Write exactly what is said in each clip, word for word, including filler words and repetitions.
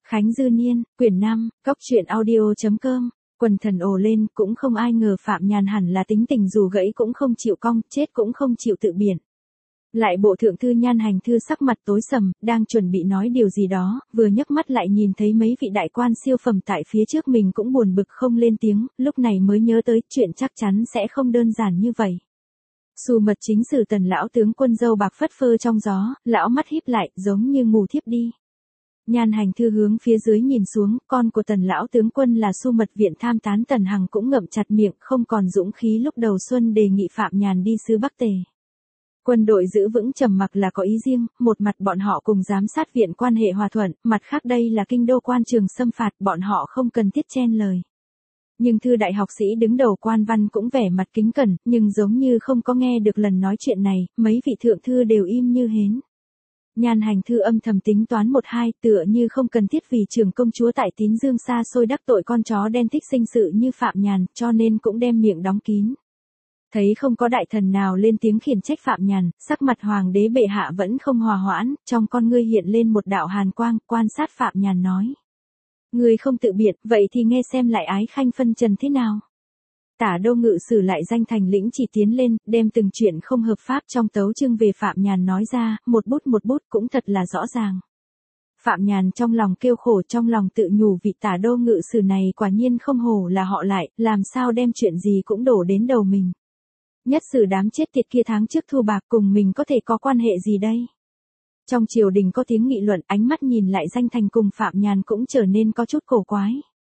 Khánh Dư Niên, quyển năm, cóc truyện audio chấm com, quần thần ồ lên, cũng không ai ngờ Phạm Nhàn hẳn là tính tình dù gãy cũng không chịu cong, chết cũng không chịu tự biển. Lại bộ thượng thư Nhan Hành Thư sắc mặt tối sầm, đang chuẩn bị nói điều gì đó, vừa nhấc mắt lại nhìn thấy mấy vị đại quan siêu phẩm tại phía trước mình cũng buồn bực không lên tiếng, lúc này mới nhớ tới chuyện chắc chắn sẽ không đơn giản như vậy. Xù Mật chính sử Tần lão tướng quân râu bạc phất phơ trong gió, lão mắt híp lại, giống như ngủ thiếp đi. Nhan Hành Thư hướng phía dưới nhìn xuống, con của Tần lão tướng quân là Xu Mật viện tham tán Tần Hằng cũng ngậm chặt miệng, không còn dũng khí lúc đầu xuân đề nghị Phạm Nhàn đi sứ Bắc Tề. Quân đội giữ vững trầm mặc là có ý riêng, một mặt bọn họ cùng giám sát viện quan hệ hòa thuận, mặt khác đây là kinh đô quan trường xâm phạt, bọn họ không cần thiết chen lời. Nhưng thư đại học sĩ đứng đầu quan văn cũng vẻ mặt kính cẩn, nhưng giống như không có nghe được lần nói chuyện này, mấy vị thượng thư đều im như hến. Nhan Hành Thư âm thầm tính toán một hai, tựa như không cần thiết vì trưởng công chúa tại Tín Dương xa xôi đắc tội con chó đen thích sinh sự như Phạm Nhàn, cho nên cũng đem miệng đóng kín. Thấy không có đại thần nào lên tiếng khiển trách Phạm Nhàn, sắc mặt hoàng đế bệ hạ vẫn không hòa hoãn, trong con ngươi hiện lên một đạo hàn quang, quan sát Phạm Nhàn nói. Ngươi không tự biện, vậy thì nghe xem lại ái khanh phân trần thế nào. Tả đô ngự sử lại danh thành lĩnh chỉ tiến lên, đem từng chuyện không hợp pháp trong tấu chương về Phạm Nhàn nói ra, một bút một bút cũng thật là rõ ràng. Phạm Nhàn trong lòng kêu khổ, trong lòng tự nhủ vị tả đô ngự sử này quả nhiên không hổ là họ lại, làm sao đem chuyện gì cũng đổ đến đầu mình. Nhất sử đám chết tiệt kia tháng trước thu bạc cùng mình có thể có quan hệ gì đây? Trong triều đình có tiếng nghị luận, ánh mắt nhìn lại danh thành cùng Phạm Nhàn cũng trở nên có chút cổ quái.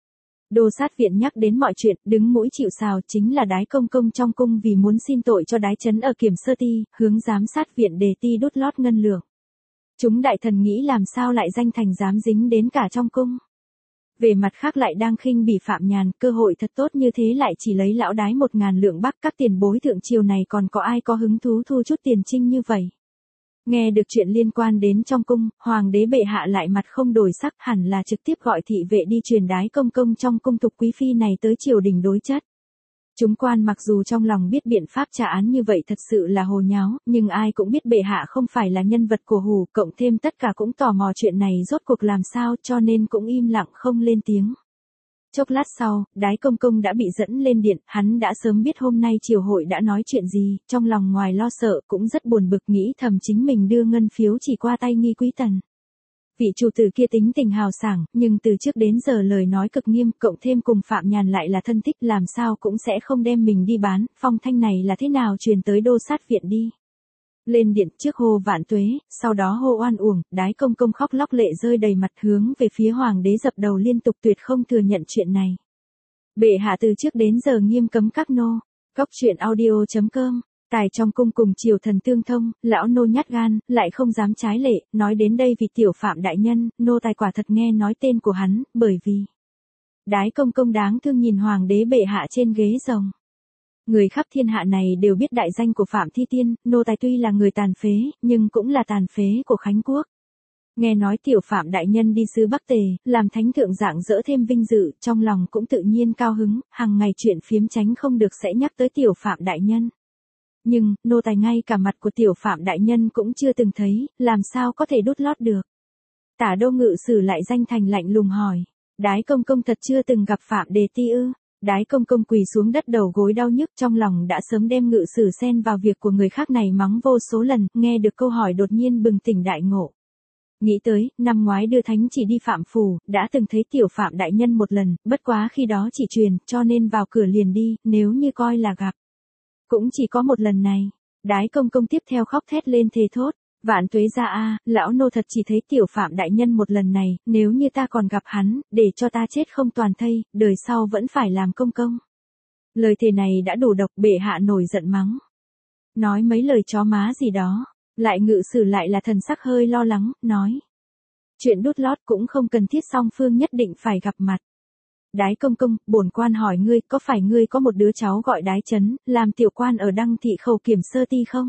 Đô sát viện nhắc đến mọi chuyện, đứng mũi chịu sào chính là Đái Công Công trong cung vì muốn xin tội cho Đái Chấn ở Kiểm Sơ Ti, hướng giám sát viện đề ti đút lót ngân lượng. Chúng đại thần nghĩ làm sao lại danh thành dám dính đến cả trong cung. Về mặt khác lại đang khinh bỉ Phạm Nhàn, cơ hội thật tốt như thế lại chỉ lấy lão Đái một ngàn lượng bắc, các tiền bối thượng triều này còn có ai có hứng thú thu chút tiền trinh như vậy. Nghe được chuyện liên quan đến trong cung, hoàng đế bệ hạ lại mặt không đổi sắc, hẳn là trực tiếp gọi thị vệ đi truyền Đái Công Công trong cung tục quý phi này tới triều đình đối chất. Chúng quan mặc dù trong lòng biết biện pháp trả án như vậy thật sự là hồ nháo, nhưng ai cũng biết bệ hạ không phải là nhân vật của hủ, cộng thêm tất cả cũng tò mò chuyện này rốt cuộc làm sao, cho nên cũng im lặng không lên tiếng. Chốc lát sau, Đái Công Công đã bị dẫn lên điện, hắn đã sớm biết hôm nay triều hội đã nói chuyện gì, trong lòng ngoài lo sợ cũng rất buồn bực, nghĩ thầm chính mình đưa ngân phiếu chỉ qua tay Nghi Quý Tần. Vị chủ tử kia tính tình hào sảng, nhưng từ trước đến giờ lời nói cực nghiêm, cộng thêm cùng Phạm Nhàn lại là thân thích, làm sao cũng sẽ không đem mình đi bán, phong thanh này là thế nào truyền tới đô sát viện đi. Lên điện trước hô vạn tuế, sau đó hô oan uổng, Đái Công Công khóc lóc lệ rơi đầy mặt hướng về phía hoàng đế dập đầu liên tục tuyệt không thừa nhận chuyện này. Bệ hạ từ trước đến giờ nghiêm cấm các nô, cóc truyện audio chấm com. Tài trong cung cùng triều thần tương thông, lão nô nhát gan, lại không dám trái lệ, nói đến đây vì tiểu Phạm đại nhân, nô tài quả thật nghe nói tên của hắn, bởi vì Đái Công Công đáng thương nhìn hoàng đế bệ hạ trên ghế rồng. Người khắp thiên hạ này đều biết đại danh của Phạm Thi Tiên, nô tài tuy là người tàn phế, nhưng cũng là tàn phế của Khánh Quốc. Nghe nói tiểu Phạm đại nhân đi sứ Bắc Tề, làm thánh thượng dạng dỡ thêm vinh dự, trong lòng cũng tự nhiên cao hứng, hàng ngày chuyện phiếm tránh không được sẽ nhắc tới tiểu Phạm đại nhân. Nhưng, nô tài ngay cả mặt của tiểu Phạm đại nhân cũng chưa từng thấy, làm sao có thể đút lót được. Tả đô ngự sử lại danh thành lạnh lùng hỏi, Đái Công Công thật chưa từng gặp Phạm đề ti ư? Đái Công Công quỳ xuống đất đầu gối đau nhức, trong lòng đã sớm đem ngự sử xen vào việc của người khác này mắng vô số lần, nghe được câu hỏi đột nhiên bừng tỉnh đại ngộ. Nghĩ tới, năm ngoái đưa thánh chỉ đi Phạm phủ, đã từng thấy tiểu Phạm đại nhân một lần, bất quá khi đó chỉ truyền, cho nên vào cửa liền đi, nếu như coi là gặp. Cũng chỉ có một lần này. Đái Công Công tiếp theo khóc thét lên thề thốt, vạn tuế ra a, lão nô thật chỉ thấy tiểu Phạm đại nhân một lần này, nếu như ta còn gặp hắn, để cho ta chết không toàn thây, đời sau vẫn phải làm công công. Lời thề này đã đủ độc, bệ hạ nổi giận mắng. Nói mấy lời chó má gì đó, lại ngự sử lại là thần sắc hơi lo lắng, nói. Chuyện đút lót cũng không cần thiết song phương nhất định phải gặp mặt. Đái Công Công, bổn quan hỏi ngươi, có phải ngươi có một đứa cháu gọi Đái Chấn, làm tiểu quan ở Đăng Thị Khẩu Kiểm Sơ Ti không?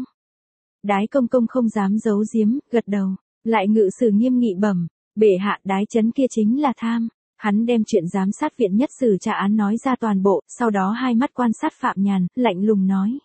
Đái Công Công không dám giấu giếm, gật đầu, lại ngự sử nghiêm nghị bẩm, bệ hạ Đái Chấn kia chính là tham. Hắn đem chuyện giám sát viện nhất sử trả án nói ra toàn bộ, sau đó hai mắt quan sát Phạm Nhàn, lạnh lùng nói.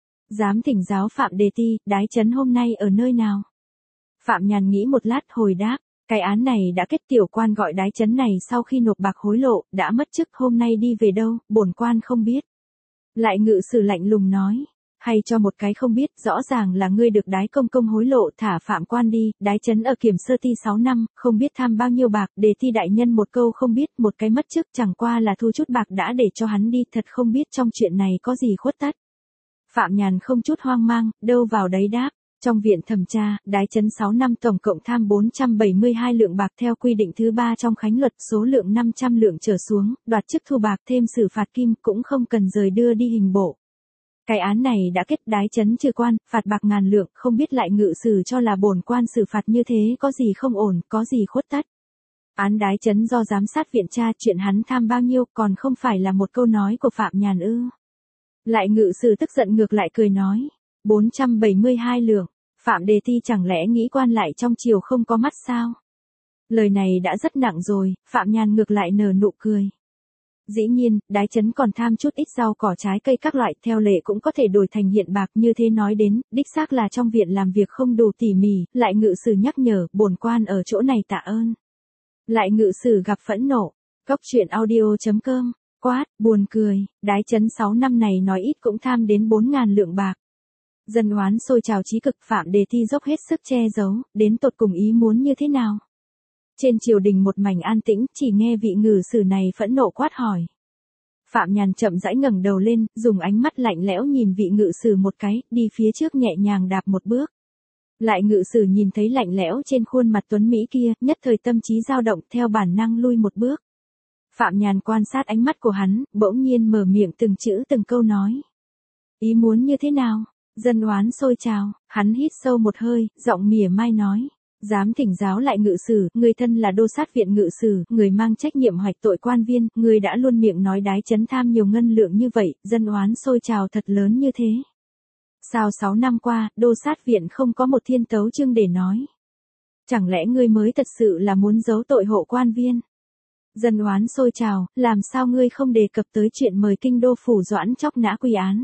Dám thỉnh giáo Phạm đề ti, Đái Chấn hôm nay ở nơi nào? Phạm Nhàn nghĩ một lát hồi đáp, Cái án này đã kết, tiểu quan gọi đái chấn này sau khi nộp bạc hối lộ, đã mất chức, hôm nay đi về đâu, bổn quan không biết. Lại ngự sử lạnh lùng nói, hay cho một cái không biết, rõ ràng là ngươi được đái công công hối lộ, thả phạm quan đi, đái chấn ở kiểm sơ ti sáu năm, không biết tham bao nhiêu bạc, đề thi đại nhân một câu không biết, một cái mất chức, chẳng qua là thu chút bạc đã để cho hắn đi, thật không biết trong chuyện này có gì khuất tất. Phạm Nhàn không chút hoang mang, đâu vào đấy đáp. Trong viện thẩm tra, đái chấn sáu năm tổng cộng tham bốn trăm bảy mươi hai lượng bạc theo quy định thứ ba trong khánh luật, số lượng năm trăm lượng trở xuống, đoạt chức thu bạc thêm xử phạt kim, cũng không cần rời đưa đi hình bộ. Cái án này đã kết, đái chấn trừ quan, phạt bạc ngàn lượng, không biết lại ngự sử cho là bổn quan xử phạt như thế có gì không ổn, có gì khuất tất. Án đái chấn do giám sát viện tra, chuyện hắn tham bao nhiêu còn không phải là một câu nói của Phạm Nhàn ư. Lại ngự sử tức giận ngược lại cười nói. bốn trăm bảy mươi hai lượng, Phạm đề thi chẳng lẽ nghĩ quan lại trong triều không có mắt sao? Lời này đã rất nặng rồi, Phạm Nhàn ngược lại nở nụ cười. Dĩ nhiên, đái chấn còn tham chút ít rau cỏ trái cây các loại, theo lệ cũng có thể đổi thành hiện bạc, như thế nói đến, đích xác là trong viện làm việc không đủ tỉ mỉ, lại ngự sử nhắc nhở, bổn quan ở chỗ này tạ ơn. Lại ngự sử gặp phẫn nộ, cốc truyện audio chấm com, quát, buồn cười, đái chấn sáu năm này nói ít cũng tham đến bốn ngàn lượng bạc. Dân oán sôi trào chí cực, Phạm đề thi dốc hết sức che giấu, đến tột cùng ý muốn như thế nào. Trên triều đình một mảnh an tĩnh, chỉ nghe vị ngự sử này phẫn nộ quát hỏi. Phạm Nhàn chậm rãi ngẩng đầu lên, dùng ánh mắt lạnh lẽo nhìn vị ngự sử một cái, đi phía trước nhẹ nhàng đạp một bước. Lại ngự sử nhìn thấy lạnh lẽo trên khuôn mặt tuấn mỹ kia, nhất thời tâm trí dao động, theo bản năng lui một bước. Phạm Nhàn quan sát ánh mắt của hắn, bỗng nhiên mở miệng từng chữ từng câu nói. Ý muốn như thế nào? Dân oán sôi trào, hắn hít sâu một hơi, giọng mỉa mai nói. Dám thỉnh giáo lại ngự sử, người thân là đô sát viện ngự sử, người mang trách nhiệm hoạch tội quan viên, người đã luôn miệng nói đái chấn tham nhiều ngân lượng như vậy, dân oán sôi trào thật lớn như thế. Sao sáu năm qua, đô sát viện không có một thiên tấu chương để nói? Chẳng lẽ ngươi mới thật sự là muốn giấu tội hộ quan viên? Dân oán sôi trào, làm sao ngươi không đề cập tới chuyện mời kinh đô phủ Doãn chóc nã quy án?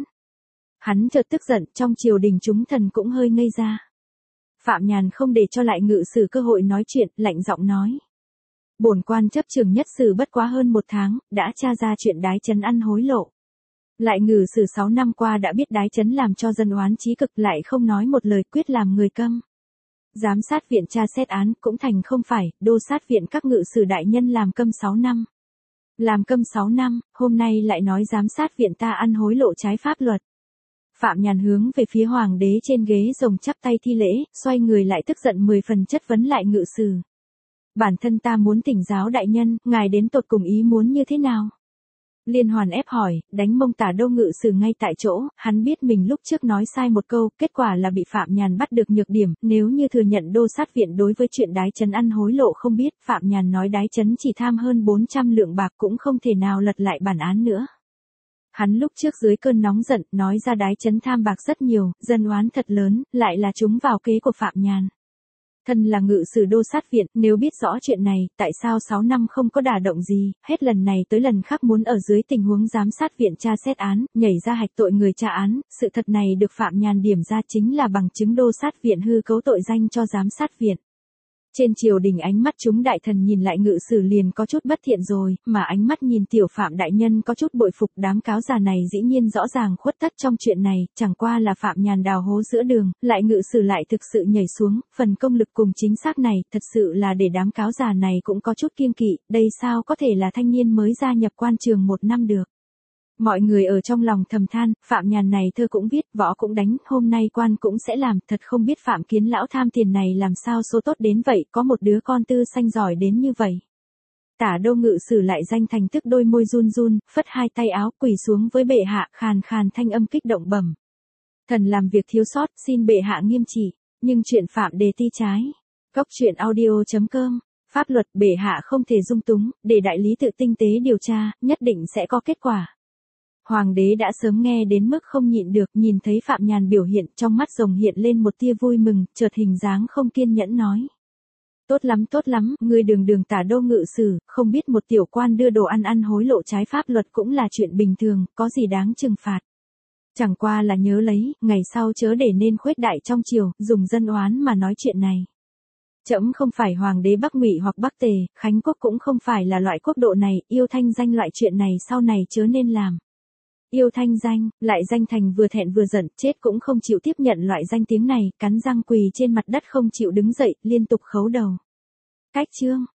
Hắn chợt tức giận, trong triều đình chúng thần cũng hơi ngây ra. Phạm Nhàn không để cho lại ngự sử cơ hội nói chuyện, lạnh giọng nói. Bổn quan chấp trường nhất sử bất quá hơn một tháng, đã tra ra chuyện đái chấn ăn hối lộ. Lại ngự sử sáu năm qua đã biết đái chấn làm cho dân oán chí cực, lại không nói một lời, quyết làm người câm. Giám sát viện tra xét án cũng thành không phải, đô sát viện các ngự sử đại nhân làm câm sáu năm. Làm câm sáu năm, hôm nay lại nói giám sát viện ta ăn hối lộ trái pháp luật. Phạm Nhàn hướng về phía hoàng đế trên ghế rồng chắp tay thi lễ, xoay người lại tức giận mười phần chất vấn lại ngự sử. Bản thân ta muốn thỉnh giáo đại nhân, ngài đến tột cùng ý muốn như thế nào? Liên hoàn ép hỏi, đánh mông Tả Đô ngự sử ngay tại chỗ, hắn biết mình lúc trước nói sai một câu, kết quả là bị Phạm Nhàn bắt được nhược điểm, nếu như thừa nhận đô sát viện đối với chuyện đái chấn ăn hối lộ không biết, Phạm Nhàn nói đái chấn chỉ tham hơn bốn trăm lượng bạc cũng không thể nào lật lại bản án nữa. Hắn lúc trước dưới cơn nóng giận, nói ra đái chấn tham bạc rất nhiều, dân oán thật lớn, lại là chúng vào kế của Phạm Nhàn. Thân là ngự sử đô sát viện, nếu biết rõ chuyện này, tại sao sáu năm không có đả động gì, hết lần này tới lần khác muốn ở dưới tình huống giám sát viện tra xét án, nhảy ra hạch tội người tra án, sự thật này được Phạm Nhàn điểm ra chính là bằng chứng đô sát viện hư cấu tội danh cho giám sát viện. Trên triều đình ánh mắt chúng đại thần nhìn lại ngự sử liền có chút bất thiện rồi, mà ánh mắt nhìn tiểu Phạm đại nhân có chút bội phục, đám cáo già này dĩ nhiên rõ ràng khuất tất trong chuyện này, chẳng qua là Phạm Nhàn đào hố giữa đường, lại ngự sử lại thực sự nhảy xuống, phần công lực cùng chính xác này, thật sự là để đám cáo già này cũng có chút kiêng kỵ, đây sao có thể là thanh niên mới gia nhập quan trường một năm được. Mọi người ở trong lòng thầm than, Phạm Nhàn này thơ cũng viết, võ cũng đánh, hôm nay quan cũng sẽ làm, thật không biết Phạm Kiến lão tham tiền này làm sao số tốt đến vậy, có một đứa con tư xanh giỏi đến như vậy. Tả Đô ngự sử lại danh thành tức đôi môi run run, phất hai tay áo, quỳ xuống với bệ hạ, khàn khàn thanh âm kích động bẩm. Thần làm việc thiếu sót, xin bệ hạ nghiêm trị, nhưng chuyện Phạm đề ti trái. Cốc truyện audio chấm com, pháp luật bệ hạ không thể dung túng, để đại lý tự tinh tế điều tra, nhất định sẽ có kết quả. Hoàng đế đã sớm nghe đến mức không nhịn được, nhìn thấy Phạm Nhàn biểu hiện, trong mắt rồng hiện lên một tia vui mừng, chợt hình dáng không kiên nhẫn nói. Tốt lắm tốt lắm, ngươi đường đường Tả Đô ngự sử, không biết một tiểu quan đưa đồ ăn ăn hối lộ trái pháp luật cũng là chuyện bình thường, có gì đáng trừng phạt. Chẳng qua là nhớ lấy, ngày sau chớ để nên khuếch đại trong triều, dùng dân oán mà nói chuyện này. Trẫm không phải hoàng đế Bắc Ngụy hoặc Bắc Tề, Khánh Quốc cũng không phải là loại quốc độ này, yêu thanh danh loại chuyện này sau này chớ nên làm. Yêu thanh danh, lại danh thành vừa thẹn vừa giận, chết cũng không chịu tiếp nhận loại danh tiếng này, cắn răng quỳ trên mặt đất không chịu đứng dậy, liên tục khấu đầu. Cách chương